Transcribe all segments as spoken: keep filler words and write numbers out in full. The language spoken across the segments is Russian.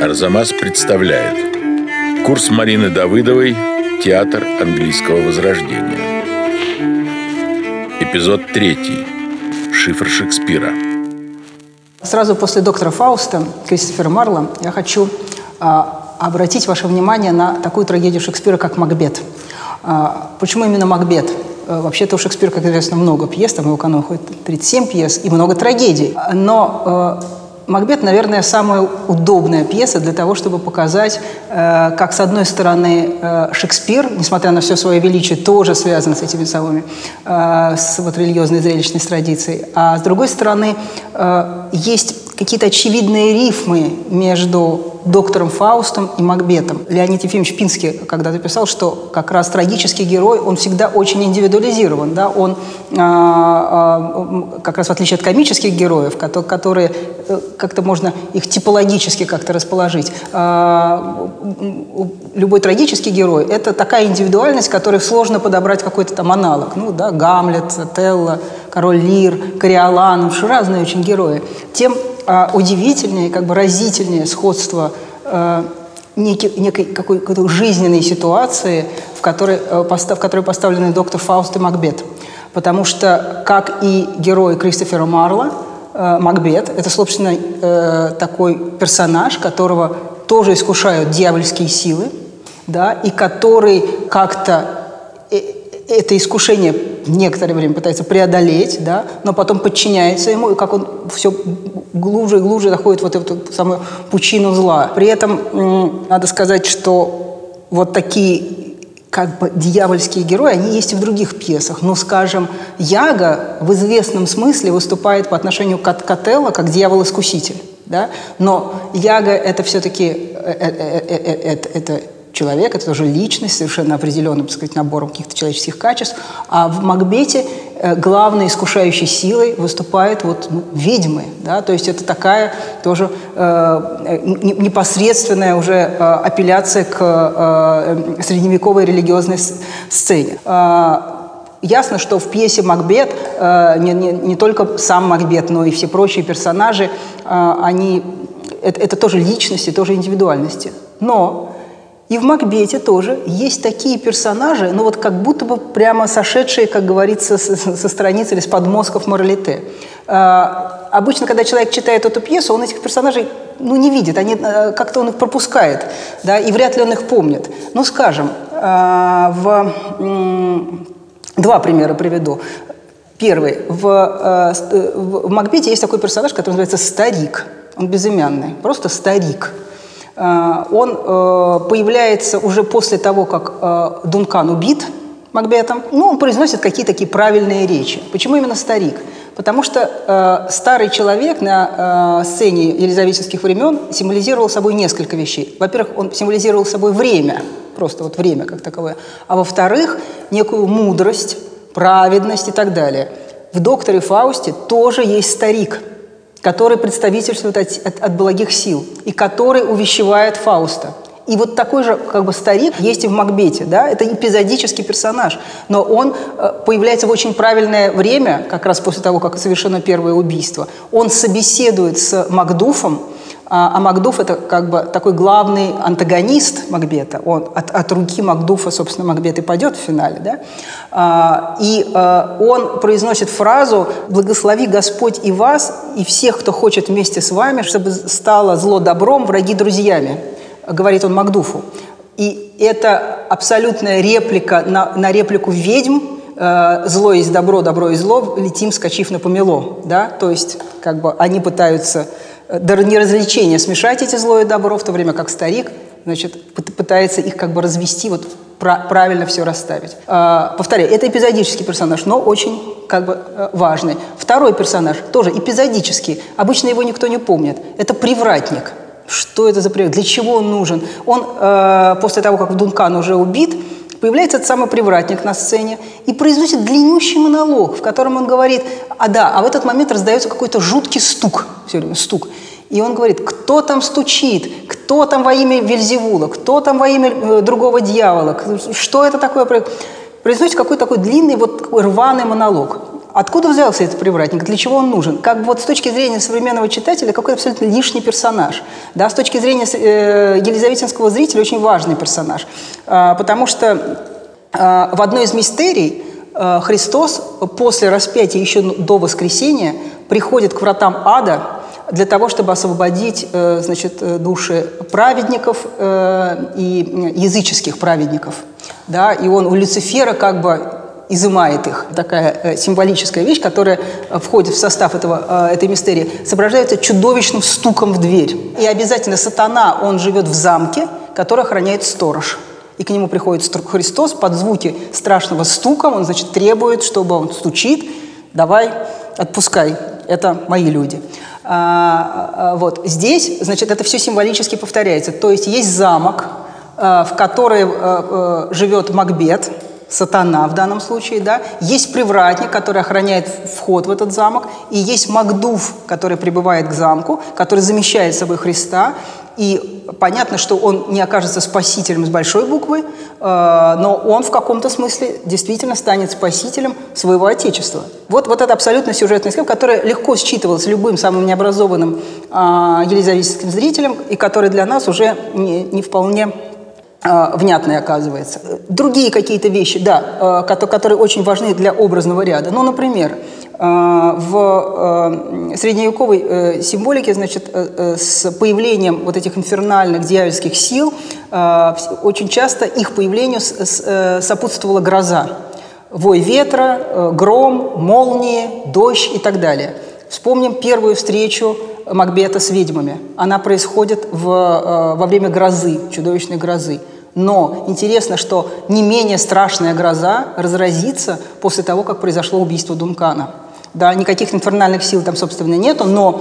Арзамас представляет курс Марины Давыдовой «Театр английского возрождения». Эпизод третий. Шифр Шекспира. Сразу после доктора Фауста Кристофера Марла я хочу а, обратить ваше внимание на такую трагедию Шекспира, как «Макбет». А, почему именно «Макбет»? А, вообще-то у Шекспира, как известно, много пьес, там его канон ходит тридцать семь пьес и много трагедий. Но а, «Макбет», наверное, самая удобная пьеса для того, чтобы показать, э, как, с одной стороны, э, Шекспир, несмотря на все свое величие, тоже связан с этими самыми, э, с вот, религиозной зрелищной традицией, а с другой стороны, э, есть какие-то очевидные рифмы между доктором Фаустом и Макбетом. Леонид Ефимович Пинский когда-то писал, что как раз трагический герой, он всегда очень индивидуализирован. Да? Он, а, а, как раз в отличие от комических героев, которые как-то можно их типологически как-то расположить, а, любой трагический герой – это такая индивидуальность, которой сложно подобрать какой-то там аналог. Ну, да, Гамлет, Отелло, Король Лир, Кориолан, уж разные очень герои. Тем а, удивительнее, как бы разительнее сходство а, некой, некой какой, какой-то жизненной ситуации, в которой, а, постав, в которой поставлены доктор Фауст и Макбет. Потому что, как и герой Кристофера Марла, а, Макбет – это, собственно, а, такой персонаж, которого тоже искушают дьявольские силы, да, и который как-то это искушение некоторое время пытается преодолеть, да, но потом подчиняется ему, и как он все глубже и глубже заходит в вот эту самую пучину зла. При этом м, надо сказать, что вот такие как бы дьявольские герои, они есть и в других пьесах. Ну, скажем, Яго в известном смысле выступает по отношению к Отелло как дьявол-искуситель, да, но Яго это все-таки это, это человек, это тоже личность, совершенно определенным, так сказать, набором каких-то человеческих качеств. А в Макбете э, главной искушающей силой выступают вот, ну, ведьмы. Да? То есть это такая тоже э, непосредственная уже э, апелляция к э, средневековой религиозной сцене. Э, ясно, что в пьесе «Макбет» э, не, не, не только сам Макбет, но и все прочие персонажи, э, они, это, это тоже личности, тоже индивидуальности. Но и в «Макбете» тоже есть такие персонажи, ну вот как будто бы прямо сошедшие, как говорится, со, со страниц или с подмостков Моралите. А, обычно, когда человек читает эту пьесу, он этих персонажей ну, не видит, они, как-то он их пропускает, да, и вряд ли он их помнит. Ну, скажем, а, в, м, два примера приведу. Первый. В, а, в «Макбете» есть такой персонаж, который называется Старик. Он безымянный, просто Старик. Он э, появляется уже после того, как э, Дункан убит Макбетом. Ну, он произносит какие-то такие правильные речи. Почему именно Старик? Потому что э, старый человек на э, сцене елизаветинских времен символизировал собой несколько вещей. Во-первых, он символизировал собой время, просто вот время как таковое. А во-вторых, некую мудрость, праведность и так далее. В «Докторе Фаусте» тоже есть старик, который представительствует от, от, от благих сил и который увещевает Фауста. И вот такой же как бы старик есть и в «Макбете». Да? Это эпизодический персонаж, но он э, появляется в очень правильное время, как раз после того, как совершено первое убийство. Он собеседует с Макдуфом, а, а Макдуф – это как бы такой главный антагонист Макбета. Он, от, от руки Макдуфа, собственно, Макбет и падет в финале. Да? А, и а, он произносит фразу «Благослови Господь и вас, и всех, кто хочет вместе с вами, чтобы стало зло добром, враги друзьями», говорит он Макдуфу. И это абсолютная реплика на, на реплику ведьм э, «Зло есть добро, добро есть зло, летим, скачив на помело». Да? То есть как бы они пытаются до неразвлечения смешать эти зло и добро, в то время как старик, значит, пытается их как бы развести, вот правильно все расставить. Э, повторяю, это эпизодический персонаж, но очень как бы важный. Второй персонаж тоже эпизодический, обычно его никто не помнит. Это привратник. Что это за привратник? Для чего он нужен? Он э, после того, как Дункан уже убит, появляется этот самый привратник на сцене и произносит длиннющий монолог, в котором он говорит, а да, а в этот момент раздается какой-то жуткий стук, все время стук. И он говорит, кто там стучит, кто там во имя Вельзевула, кто там во имя э, другого дьявола, что это такое? Произносит какой-то такой длинный, вот такой рваный монолог. Откуда взялся этот привратник? Для чего он нужен? Как бы вот с точки зрения современного читателя какой-то абсолютно лишний персонаж. Да, с точки зрения э, елизаветинского зрителя очень важный персонаж. Э, потому что э, в одной из мистерий э, Христос после распятия, еще до воскресения, приходит к вратам ада для того, чтобы освободить э, значит, души праведников э, и языческих праведников. Да, и он у Люцифера как бы изымает их. Такая э, символическая вещь, которая э, входит в состав этого, э, этой мистерии, сопровождается чудовищным стуком в дверь. И обязательно сатана, он живет в замке, который охраняет сторож. И к нему приходит Христос под звуки страшного стука, он, значит, требует, чтобы он стучит, давай, отпускай, это мои люди. А, а, вот здесь, значит, это все символически повторяется. То есть есть замок, а, в который а, а, живет Макбет, сатана в данном случае, да, есть привратник, который охраняет вход в этот замок, и есть Макдув, который прибывает к замку, который замещает собой Христа, и понятно, что он не окажется спасителем с большой буквы, э, но он в каком-то смысле действительно станет спасителем своего Отечества. Вот, вот это абсолютно сюжетная схема, которая легко считывалась любым самым необразованным э, елизаветинским зрителем, и которая для нас уже не, не вполне внятное оказывается. Другие какие-то вещи, да, которые очень важны для образного ряда. Ну, например, в средневековой символике, значит, с появлением вот этих инфернальных дьявольских сил очень часто их появлению сопутствовала гроза. Вой ветра, гром, молнии, дождь и так далее. Вспомним первую встречу Макбета с ведьмами. Она происходит в, во время грозы, чудовищной грозы. Но интересно, что не менее страшная гроза разразится после того, как произошло убийство Дункана. Да, никаких инфернальных сил там, собственно, нету, но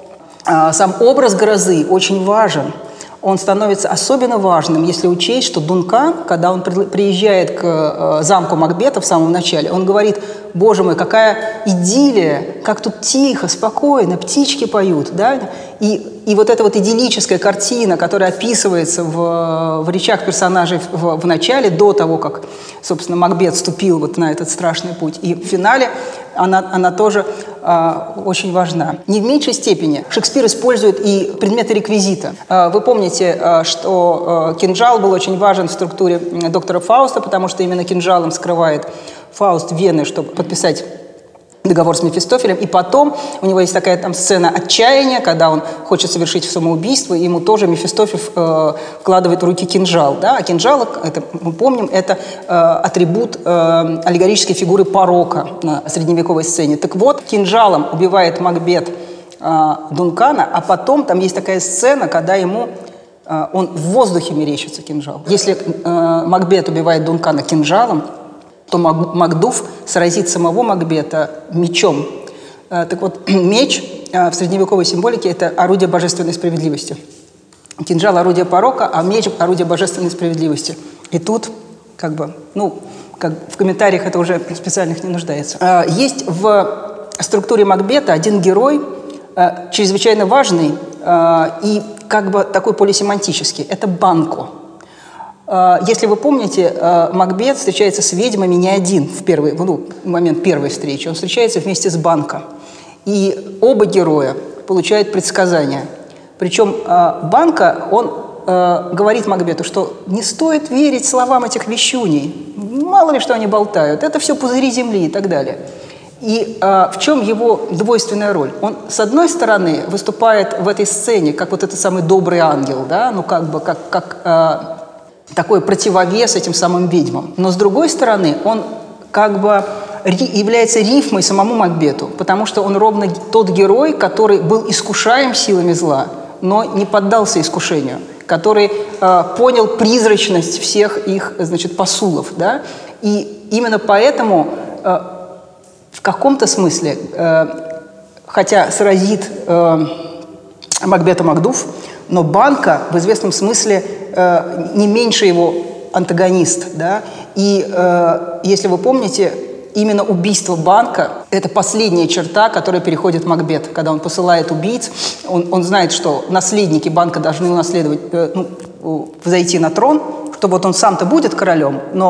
а, сам образ грозы очень важен. Он становится особенно важным, если учесть, что Дункан, когда он приезжает к э, замку Макбета в самом начале, он говорит: «Боже мой, какая идиллия, как тут тихо, спокойно, птички поют». Да? И, и вот эта вот идиллическая картина, которая описывается в, в речах персонажей в, в начале, до того, как, собственно, Макбет вступил вот на этот страшный путь, и в финале она, она тоже э, очень важна. Не в меньшей степени Шекспир использует и предметы реквизита. Э, вы помните, э, что э, кинжал был очень важен в структуре доктора Фауста, потому что именно кинжалом скрывает Фауст вены, чтобы подписать договор с Мефистофелем, и потом у него есть такая там сцена отчаяния, когда он хочет совершить самоубийство, и ему тоже Мефистофель э, вкладывает в руки кинжал. Да? А кинжал, это, мы помним, это э, атрибут э, аллегорической фигуры порока на средневековой сцене. Так вот, кинжалом убивает Макбет э, Дункана, а потом там есть такая сцена, когда ему э, он в воздухе мерещится кинжал. Если э, Макбет убивает Дункана кинжалом, то Макдув сразит самого Макбета мечом. Так вот, меч в средневековой символике – это орудие божественной справедливости. Кинжал – орудие порока, а меч – орудие божественной справедливости. И тут, как бы, ну, как в комментариях это уже специальных не нуждается. Есть в структуре Макбета один герой, чрезвычайно важный и как бы такой полисемантический – это Банко. Если вы помните, Макбет встречается с ведьмами не один в первый, ну, момент первой встречи. Он встречается вместе с Банко. И оба героя получают предсказания. Причем Банко, он говорит Макбету, что не стоит верить словам этих вещуней. Мало ли, что они болтают. Это все пузыри земли и так далее. И в чем его двойственная роль? Он, с одной стороны, выступает в этой сцене как вот этот самый добрый ангел, да, ну, как бы, как... как такой противовес этим самым ведьмам. Но, с другой стороны, он как бы является рифмой самому Макбету, потому что он ровно тот герой, который был искушаем силами зла, но не поддался искушению, который э, понял призрачность всех их, значит, посулов. Да? И именно поэтому э, в каком-то смысле, э, хотя сразит э, Макбета Макдув, но Банко в известном смысле э, не меньше его антагонист. Да? И э, если вы помните, именно убийство Банко – это последняя черта, которая переходит Макбет. Когда он посылает убийц, он, он знает, что наследники Банко должны унаследовать, э, ну, взойти на трон, что вот он сам-то будет королем, но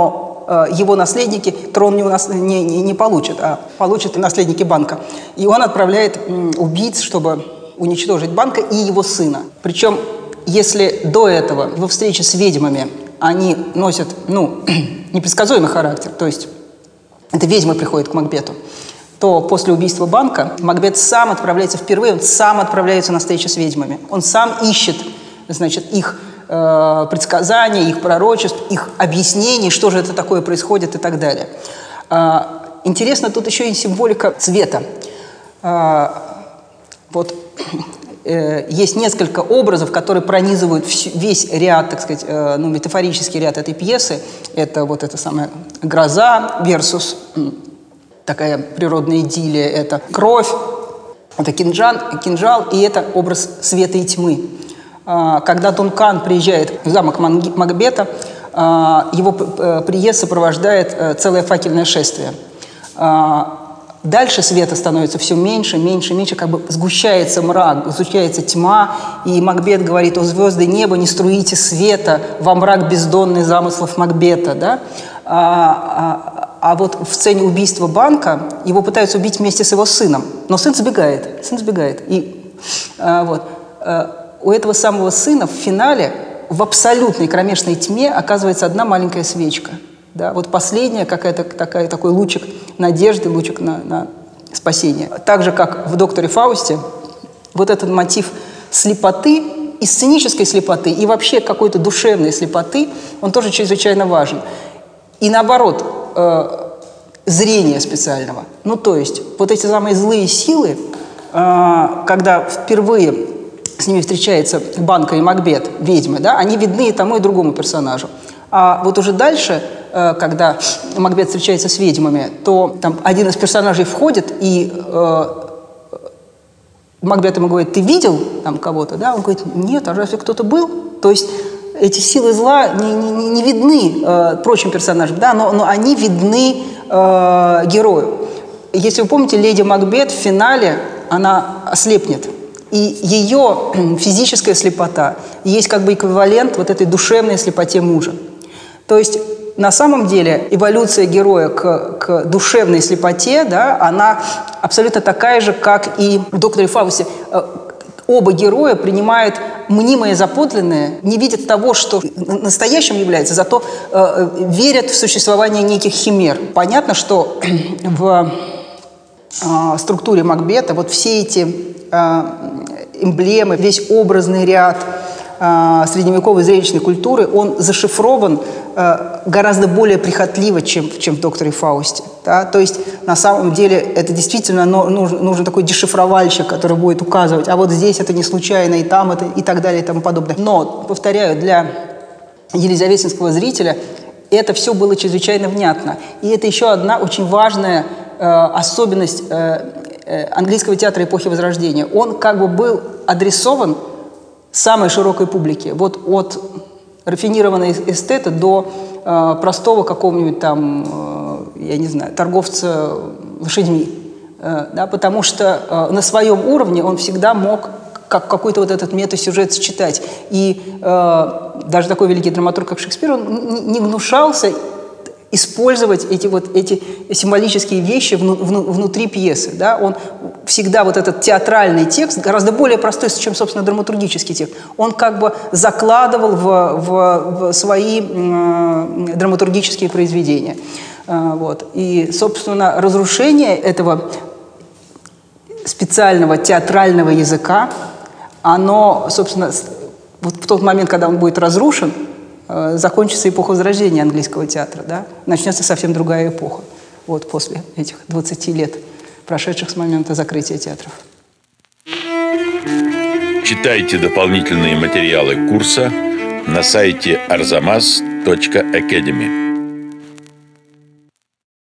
его наследники трон не, не, не, не получат, а получат и наследники банка. И он отправляет убийц, чтобы уничтожить банка и его сына. Причем, если до этого во встрече с ведьмами они носят, ну, непредсказуемый характер, то есть это ведьмы приходят к Макбету, то после убийства банка Макбет сам отправляется впервые, он сам отправляется на встречу с ведьмами. Он сам ищет, значит, их э, предсказания, их пророчеств, их объяснений, что же это такое происходит и так далее. Э, интересно тут еще и символика цвета. Э, вот э, есть несколько образов, которые пронизывают всю, весь ряд, так сказать, э, ну, метафорический ряд этой пьесы. Это вот эта самая гроза versus такая природная идиллия, это кровь, это кинжал, кинжал, и это образ света и тьмы. Когда Дункан приезжает в замок Макбета, его приезд сопровождает целое факельное шествие. Дальше света становится все меньше, меньше, меньше, как бы сгущается мрак, сгущается тьма, и Макбет говорит: «О звезды неба, не струите света во мрак бездонный замыслов Макбета». Да? А, а, а вот в сцене убийства банка его пытаются убить вместе с его сыном, но сын сбегает, сын сбегает. И а, вот, а, у этого самого сына в финале в абсолютной кромешной тьме оказывается одна маленькая свечка. Да, вот последняя какая-то такая, такой лучик надежды, лучик на, на спасение. Так же, как в «Докторе Фаусте», вот этот мотив слепоты, и сценической слепоты, и вообще какой-то душевной слепоты, он тоже чрезвычайно важен. И наоборот, э, зрения специального. Ну, то есть, вот эти самые злые силы, э, когда впервые с ними встречается Банка и Макбет, ведьмы, да, они видны и тому, и другому персонажу. А вот уже дальше, э, когда Макбет встречается с ведьмами, то там один из персонажей входит, и э, Макбет ему говорит: «Ты видел там кого-то?» Да? Он говорит: «Нет, а разве кто-то был?» То есть эти силы зла не, не, не видны э, прочим персонажам, да, но, но они видны э, герою. Если вы помните, леди Макбет в финале, она ослепнет. И ее физическая слепота есть как бы эквивалент вот этой душевной слепоте мужа. То есть на самом деле эволюция героя к, к душевной слепоте, да, она абсолютно такая же, как и в «Докторе Фаусте». Оба героя принимают мнимое за подлинное, не видят того, что настоящим является, зато э, верят в существование неких химер. Понятно, что в э, структуре Макбета вот все эти э, эмблемы, весь образный ряд э, средневековой зрелищной культуры, он зашифрован э, гораздо более прихотливо, чем, чем в «Докторе Фаусте». Да? То есть, на самом деле, это действительно нужен, нужен такой дешифровальщик, который будет указывать, а вот здесь это не случайно, и там это, и так далее, и тому подобное. Но, повторяю, для елизаветинского зрителя это все было чрезвычайно внятно. И это еще одна очень важная э, особенность э, э, английского театра эпохи Возрождения. Он как бы был адресован самой широкой публике. Вот от рафинированного эстета до э, простого какого-нибудь там, э, я не знаю, торговца лошадьми. Э, да, потому что э, на своем уровне он всегда мог как какой-то вот этот метасюжет считать. И э, даже такой великий драматург, как Шекспир, он не, не гнушался использовать эти вот эти символические вещи вну, вну, внутри пьесы. Да? Он всегда вот этот театральный текст, гораздо более простой, чем, собственно, драматургический текст, он как бы закладывал в, в, в свои э, драматургические произведения. Э, вот. И, собственно, разрушение этого специального театрального языка, оно, собственно, вот в тот момент, когда он будет разрушен, э, закончится эпоха Возрождения английского театра, да? Начнется совсем другая эпоха, вот после этих двадцати лет, прошедших с момента закрытия театров. Читайте дополнительные материалы курса на сайте арзамас точка академи.